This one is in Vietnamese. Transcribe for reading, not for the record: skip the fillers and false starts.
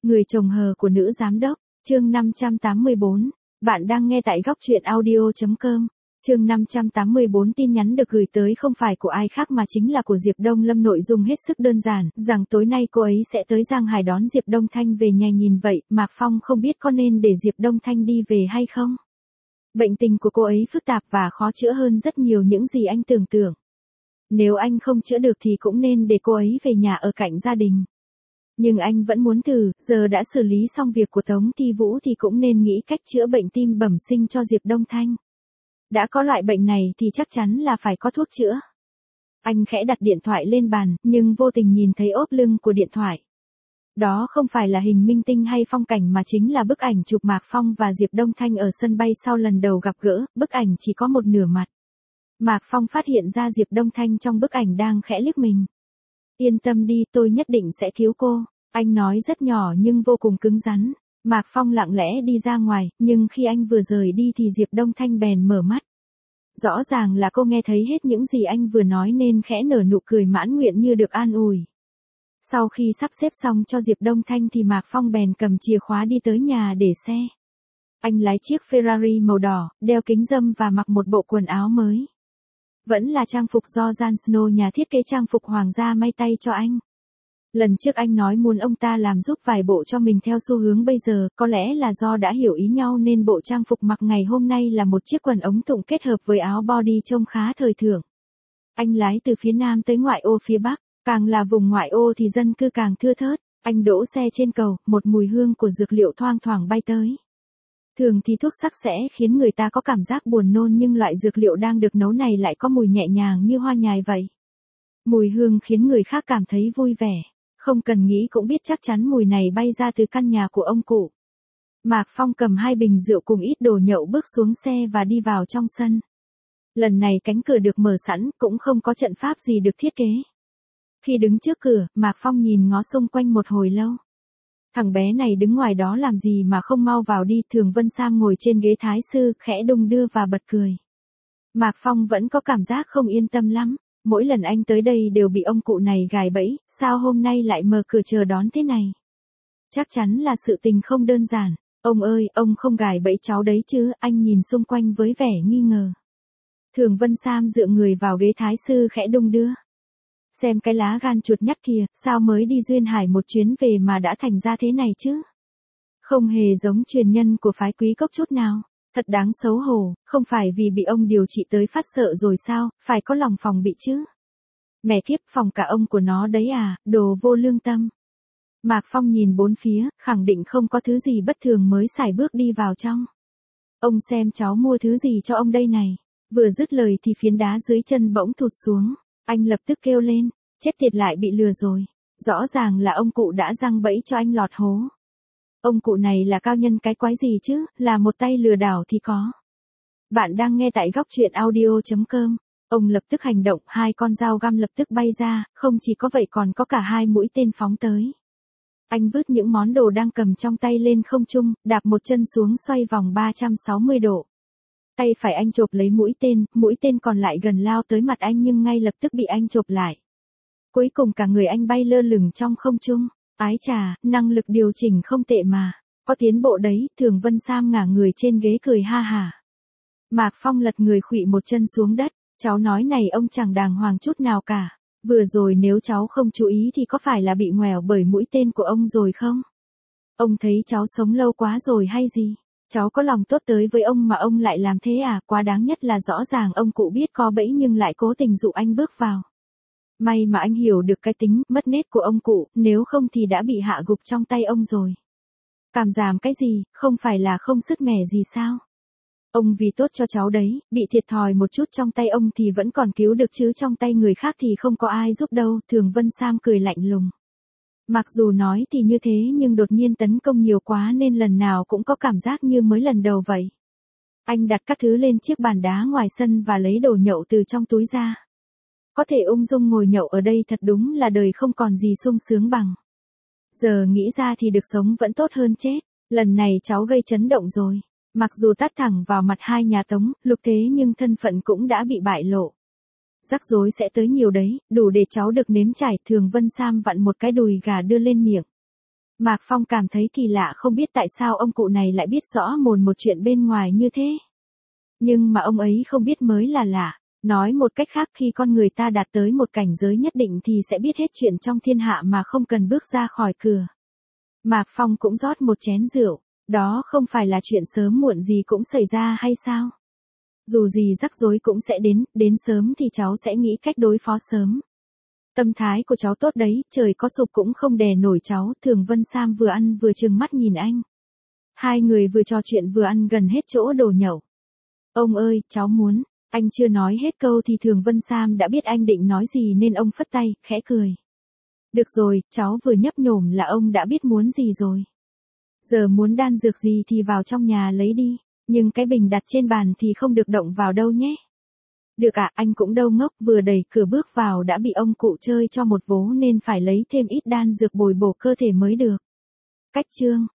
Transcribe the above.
Người chồng hờ của nữ giám đốc, chương 584. Bạn đang nghe tại góc truyện audio.com. Chương 584 tin nhắn được gửi tới không phải của ai khác mà chính là của Diệp Đông Lâm, nội dung hết sức đơn giản, rằng tối nay cô ấy sẽ tới Giang Hải đón Diệp Đông Thanh về nhà. Nhìn vậy, Mạc Phong không biết có nên để Diệp Đông Thanh đi về hay không. Bệnh tình của cô ấy phức tạp và khó chữa hơn rất nhiều những gì anh tưởng tượng. Nếu anh không chữa được thì cũng nên để cô ấy về nhà ở cạnh gia đình. Nhưng anh vẫn muốn thử, giờ đã xử lý xong việc của Tống Thi Vũ thì cũng nên nghĩ cách chữa bệnh tim bẩm sinh cho Diệp Đông Thanh. Đã có loại bệnh này thì chắc chắn là phải có thuốc chữa. Anh khẽ đặt điện thoại lên bàn, nhưng vô tình nhìn thấy ốp lưng của điện thoại. Đó không phải là hình minh tinh hay phong cảnh mà chính là bức ảnh chụp Mạc Phong và Diệp Đông Thanh ở sân bay sau lần đầu gặp gỡ, bức ảnh chỉ có một nửa mặt. Mạc Phong phát hiện ra Diệp Đông Thanh trong bức ảnh đang khẽ liếc mình. Yên tâm đi, tôi nhất định sẽ cứu cô, anh nói rất nhỏ nhưng vô cùng cứng rắn. Mạc Phong lặng lẽ đi ra ngoài, nhưng khi anh vừa rời đi thì Diệp Đông Thanh bèn mở mắt. Rõ ràng là cô nghe thấy hết những gì anh vừa nói nên khẽ nở nụ cười mãn nguyện như được an ủi. Sau khi sắp xếp xong cho Diệp Đông Thanh thì Mạc Phong bèn cầm chìa khóa đi tới nhà để xe. Anh lái chiếc Ferrari màu đỏ, đeo kính râm và mặc một bộ quần áo mới. Vẫn là trang phục do Jan Snow, nhà thiết kế trang phục hoàng gia, may tay cho anh. Lần trước anh nói muốn ông ta làm giúp vài bộ cho mình theo xu hướng bây giờ, có lẽ là do đã hiểu ý nhau nên bộ trang phục mặc ngày hôm nay là một chiếc quần ống thụng kết hợp với áo body trông khá thời thượng. Anh lái từ phía nam tới ngoại ô phía bắc, càng là vùng ngoại ô thì dân cư càng thưa thớt. Anh đỗ xe trên cầu, một mùi hương của dược liệu thoang thoảng bay tới. Thường thì thuốc sắc sẽ khiến người ta có cảm giác buồn nôn, nhưng loại dược liệu đang được nấu này lại có mùi nhẹ nhàng như hoa nhài vậy. Mùi hương khiến người khác cảm thấy vui vẻ. Không cần nghĩ cũng biết chắc chắn mùi này bay ra từ căn nhà của ông cụ. Mạc Phong cầm 2 bình rượu cùng ít đồ nhậu bước xuống xe và đi vào trong sân. Lần này cánh cửa được mở sẵn, cũng không có trận pháp gì được thiết kế. Khi đứng trước cửa, Mạc Phong nhìn ngó xung quanh một hồi lâu. Thằng bé này đứng ngoài đó làm gì mà không mau vào đi. Thường Vân Sam ngồi trên ghế thái sư, khẽ đung đưa và bật cười. Mạc Phong vẫn có cảm giác không yên tâm lắm. Mỗi lần anh tới đây đều bị ông cụ này gài bẫy, sao hôm nay lại mở cửa chờ đón thế này? Chắc chắn là sự tình không đơn giản. Ông ơi, ông không gài bẫy cháu đấy chứ? Anh nhìn xung quanh với vẻ nghi ngờ. Thường Vân Sam dựa người vào ghế thái sư khẽ đung đưa. Xem cái lá gan chuột nhắt kìa, sao mới đi Duyên Hải một chuyến về mà đã thành ra thế này chứ? Không hề giống truyền nhân của phái Quý Cốc chút nào. Thật đáng xấu hổ, không phải vì bị ông điều trị tới phát sợ rồi sao, phải có lòng phòng bị chứ. Mẹ kiếp, phòng cả ông của nó đấy à, đồ vô lương tâm. Mạc Phong nhìn bốn phía, khẳng định không có thứ gì bất thường mới sải bước đi vào trong. Ông xem cháu mua thứ gì cho ông đây này. Vừa dứt lời thì phiến đá dưới chân bỗng thụt xuống. Anh lập tức kêu lên, chết tiệt, lại bị lừa rồi. Rõ ràng là ông cụ đã giăng bẫy cho anh lọt hố. Ông cụ này là cao nhân cái quái gì chứ, là một tay lừa đảo thì có. Bạn đang nghe tại góc truyện audio.com. Ông lập tức hành động, 2 con dao găm lập tức bay ra, không chỉ có vậy còn có cả 2 mũi tên phóng tới. Anh vứt những món đồ đang cầm trong tay lên không trung, đạp một chân xuống xoay vòng 360 độ. Tay phải anh chộp lấy mũi tên còn lại gần lao tới mặt anh nhưng ngay lập tức bị anh chộp lại. Cuối cùng cả người anh bay lơ lửng trong không trung. Ái chà, năng lực điều chỉnh không tệ mà. Có tiến bộ đấy. Thường Vân Sam ngả người trên ghế cười ha hả. Mạc Phong lật người khuỵu một chân xuống đất. Cháu nói này, ông chẳng đàng hoàng chút nào cả. Vừa rồi nếu cháu không chú ý thì có phải là bị ngoẻo bởi mũi tên của ông rồi không? Ông thấy cháu sống lâu quá rồi hay gì? Cháu có lòng tốt tới với ông mà ông lại làm thế à? Quá đáng, nhất là rõ ràng ông cụ biết có bẫy nhưng lại cố tình dụ anh bước vào. May mà anh hiểu được cái tính mất nết của ông cụ, nếu không thì đã bị hạ gục trong tay ông rồi. Cảm giảm cái gì, không phải là không sứt mẻ gì sao? Ông vì tốt cho cháu đấy, bị thiệt thòi một chút trong tay ông thì vẫn còn cứu được chứ trong tay người khác thì không có ai giúp đâu. Thường Vân Sam cười lạnh lùng. Mặc dù nói thì như thế nhưng đột nhiên tấn công nhiều quá nên lần nào cũng có cảm giác như mới lần đầu vậy. Anh đặt các thứ lên chiếc bàn đá ngoài sân và lấy đồ nhậu từ trong túi ra. Có thể ung dung ngồi nhậu ở đây thật đúng là đời không còn gì sung sướng bằng. Giờ nghĩ ra thì được sống vẫn tốt hơn chết. Lần này cháu gây chấn động rồi. Mặc dù tát thẳng vào mặt 2 nhà Tống, Lục thế nhưng thân phận cũng đã bị bại lộ. Rắc rối sẽ tới nhiều đấy, đủ để cháu được nếm trải. Thường Vân Sam vặn một cái đùi gà đưa lên miệng. Mạc Phong cảm thấy kỳ lạ, không biết tại sao ông cụ này lại biết rõ mồn một chuyện bên ngoài như thế. Nhưng mà ông ấy không biết mới là lạ. Nói một cách khác, khi con người ta đạt tới một cảnh giới nhất định thì sẽ biết hết chuyện trong thiên hạ mà không cần bước ra khỏi cửa. Mạc Phong cũng rót một chén rượu. Đó không phải là chuyện sớm muộn gì cũng xảy ra hay sao? Dù gì rắc rối cũng sẽ đến sớm thì cháu sẽ nghĩ cách đối phó sớm. Tâm thái của cháu tốt đấy, trời có sụp cũng không đè nổi cháu. Thường Vân Sam vừa ăn vừa trừng mắt nhìn anh. Hai người vừa trò chuyện vừa ăn gần hết chỗ đồ nhậu. Ông ơi, cháu muốn. Anh chưa nói hết câu thì Thường Vân Sam đã biết anh định nói gì nên ông phất tay, khẽ cười. Được rồi, cháu vừa nhấp nhổm là ông đã biết muốn gì rồi. Giờ muốn đan dược gì thì vào trong nhà lấy đi, nhưng cái bình đặt trên bàn thì không được động vào đâu nhé. Được ạ, anh cũng đâu ngốc, vừa đẩy cửa bước vào đã bị ông cụ chơi cho một vố nên phải lấy thêm ít đan dược bồi bổ cơ thể mới được. Cách chương